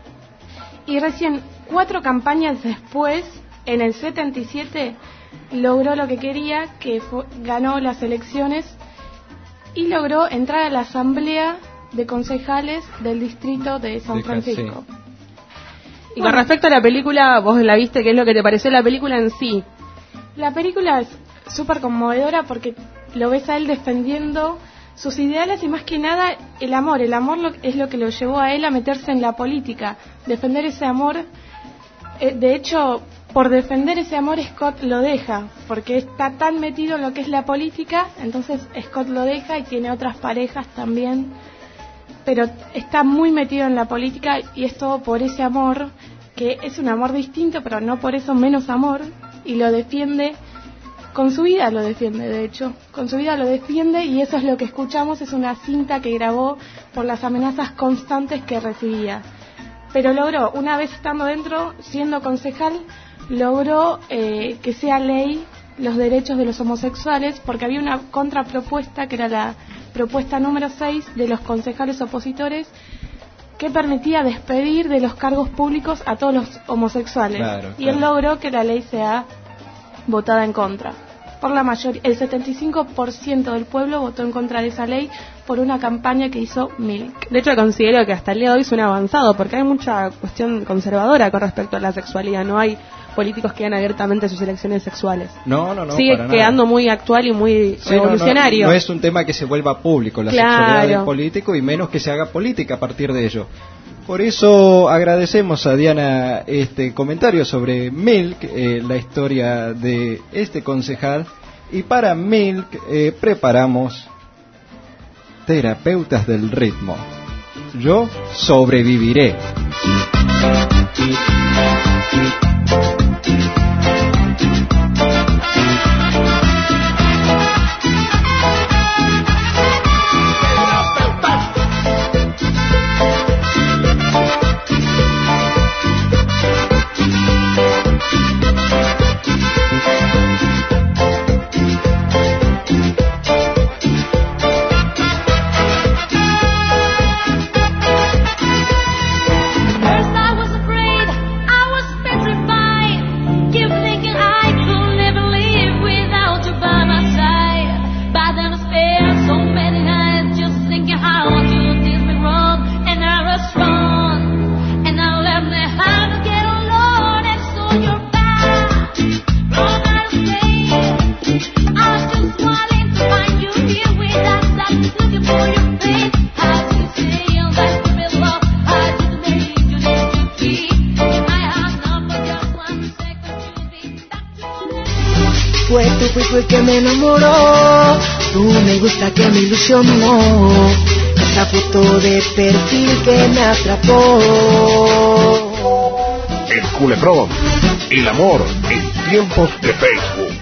Speaker 14: Y recién cuatro campañas después, en el setenta y siete, logró lo que quería, que fue, ganó las elecciones y logró entrar a la asamblea de concejales del distrito de San Francisco.
Speaker 4: Y bueno, con respecto a la película, vos la viste, ¿qué es lo que te pareció la película en sí?
Speaker 14: La película es súper conmovedora porque lo ves a él defendiendo sus ideales y más que nada el amor. El amor lo, es lo que lo llevó a él a meterse en la política, defender ese amor. Eh, de hecho, por defender ese amor Scott lo deja, porque está tan metido en lo que es la política, entonces Scott lo deja y tiene otras parejas también, pero está muy metido en la política y es todo por ese amor, que es un amor distinto, pero no por eso menos amor, y lo defiende, con su vida lo defiende, de hecho, con su vida lo defiende, y eso es lo que escuchamos, es una cinta que grabó por las amenazas constantes que recibía. Pero logró, una vez estando dentro, siendo concejal, logró eh, que sea ley los derechos de los homosexuales, porque había una contrapropuesta, que era la propuesta número seis de los concejales opositores, que permitía despedir de los cargos públicos a todos los homosexuales. Claro, y claro. Él logró que la ley sea votada en contra. Por la mayoría, el setenta y cinco por ciento del pueblo votó en contra de esa ley por una campaña que hizo Milk.
Speaker 4: De hecho, considero que hasta el día de hoy es un avanzado, porque hay mucha cuestión conservadora con respecto a la sexualidad. No hay políticos que hagan abiertamente sus elecciones sexuales.
Speaker 3: No, no, no.
Speaker 4: Sigue quedando nada. Muy actual y muy sí, revolucionario.
Speaker 3: No, no, no es un tema que se vuelva público, la claro. sexualidad del político, y menos que se haga política a partir de ello. Por eso agradecemos a Diana este comentario sobre Milk, eh, la historia de este concejal, y para Milk eh, preparamos Terapeutas del Ritmo. Yo sobreviviré.
Speaker 15: Fue tu cuerpo el que me enamoró, tú me gusta que me ilusionó, esa foto de perfil que me atrapó.
Speaker 11: El Culebrón, el amor en tiempos de Facebook.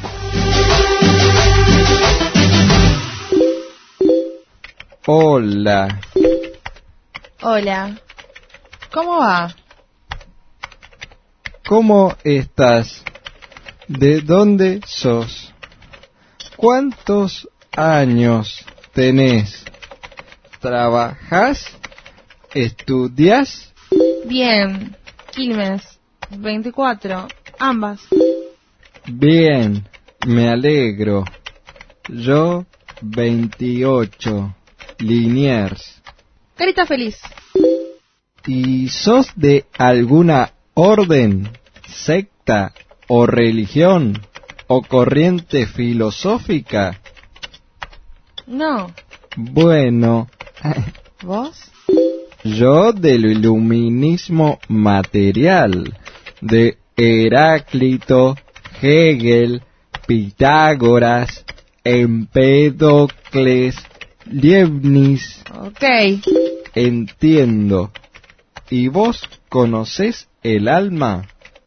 Speaker 3: Hola.
Speaker 12: Hola. ¿Cómo va?
Speaker 3: ¿Cómo estás? ¿De dónde sos? ¿Cuántos años tenés? ¿Trabajás? ¿Estudias?
Speaker 12: Bien, Quilmes, veinticuatro, ambas.
Speaker 3: Bien, me alegro. Yo, veintiocho, Liniers.
Speaker 12: Carita feliz.
Speaker 3: ¿Y sos de alguna orden, secta o religión o corriente filosófica?
Speaker 12: No.
Speaker 3: Bueno.
Speaker 12: ¿Vos?
Speaker 3: Yo del iluminismo material, de Heráclito, Hegel, Pitágoras, Empédocles, Leibniz.
Speaker 12: Ok.
Speaker 3: Entiendo. ¿Y vos conocés el alma?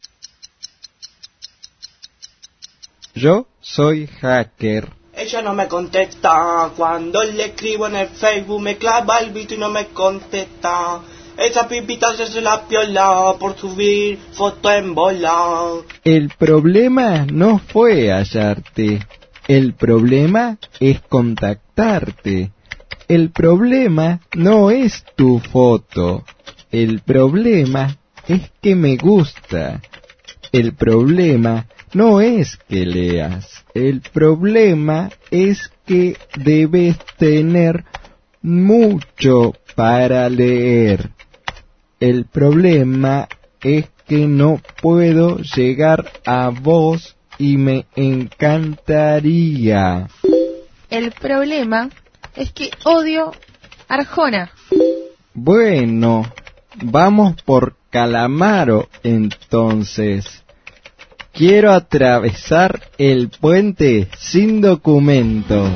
Speaker 3: Yo soy hacker.
Speaker 16: Ella no me contesta, cuando le escribo en el Facebook me clava el visto y no me contesta. Esa pipita se hace la piola por subir foto en bola.
Speaker 3: El problema no fue hallarte, el problema es contactarte. El problema no es tu foto, el problema es que me gusta. El problema no es que leas, el problema es que debes tener mucho para leer. El problema es que no puedo llegar a vos y me encantaría.
Speaker 12: El problema es que odio Arjona.
Speaker 3: Bueno, vamos por Calamaro entonces. Quiero atravesar el puente sin documento.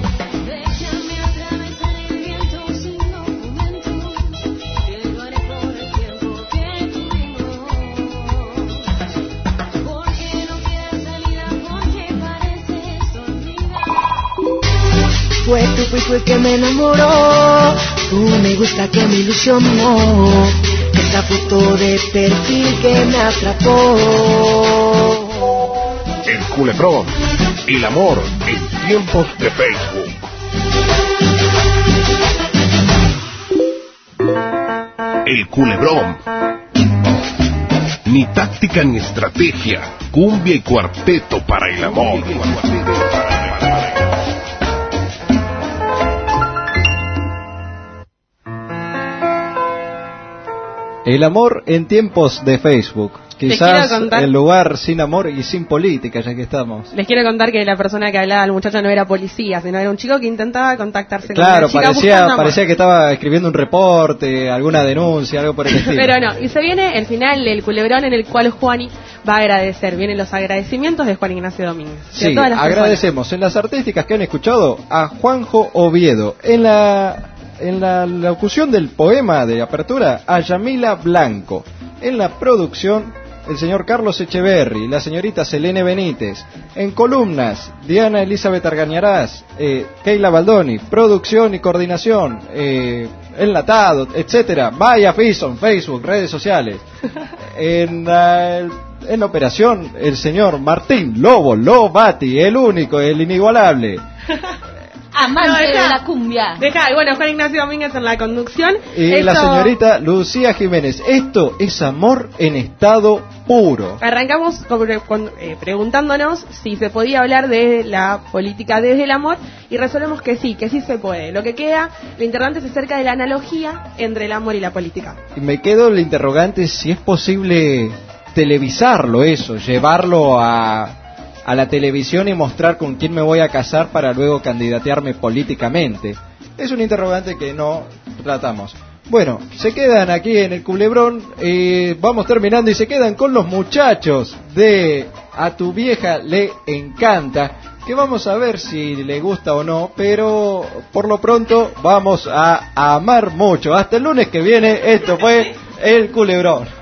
Speaker 15: Fue tu fue el que me enamoró, tú me gusta que me ilusionó, esa foto de perfil que me atrapó.
Speaker 11: El Culebrón, el amor en tiempos de Facebook. El Culebrón. Ni táctica ni estrategia, cumbia y cuarteto para el amor.
Speaker 3: El amor en tiempos de Facebook. Quizás el lugar sin amor y sin política, ya que estamos.
Speaker 4: Les quiero contar que la persona que hablaba, el muchacho, no era policía, sino era un chico que intentaba contactarse
Speaker 3: claro,
Speaker 4: con una chica.
Speaker 3: Claro, parecía que estaba escribiendo un reporte, alguna denuncia, algo por el estilo.
Speaker 4: Pero no, y se viene el final del Culebrón en el cual Juani va a agradecer. Vienen los agradecimientos de Juan Ignacio Domínguez.
Speaker 3: Sí, agradecemos personas. En las artísticas que han escuchado a Juanjo Oviedo. En la, en la locución del poema de apertura a Yamila Blanco. En la producción el señor Carlos Echeverri, la señorita Selene Benítez. En columnas, Diana Elizabeth Argañarás, eh, Keila Baldoni. Producción y coordinación, eh, enlatado, etcétera. Vaya Fison, Facebook, redes sociales. En la, en la operación, el señor Martín Lobo Lobati, el único, el inigualable.
Speaker 12: Amante
Speaker 4: no, deja,
Speaker 12: de la cumbia.
Speaker 4: Deja, bueno, Juan Ignacio Domínguez en la conducción.
Speaker 3: Y Esto... la señorita Lucía Jiménez. Esto es amor en estado puro.
Speaker 4: Arrancamos con, con, eh, preguntándonos si se podía hablar de la política desde el amor y resolvemos que sí, que sí se puede. Lo que queda, lo interrogante es acerca de la analogía entre el amor y la política.
Speaker 3: Y me quedo el interrogante si es posible televisarlo eso, llevarlo a... a la televisión y mostrar con quién me voy a casar para luego candidatearme políticamente. Es un interrogante que no tratamos. Bueno, se quedan aquí en el Culebrón, eh, vamos terminando y se quedan con los muchachos de A tu vieja le encanta, que vamos a ver si le gusta o no, pero por lo pronto vamos a amar mucho. Hasta el lunes que viene, esto fue el Culebrón.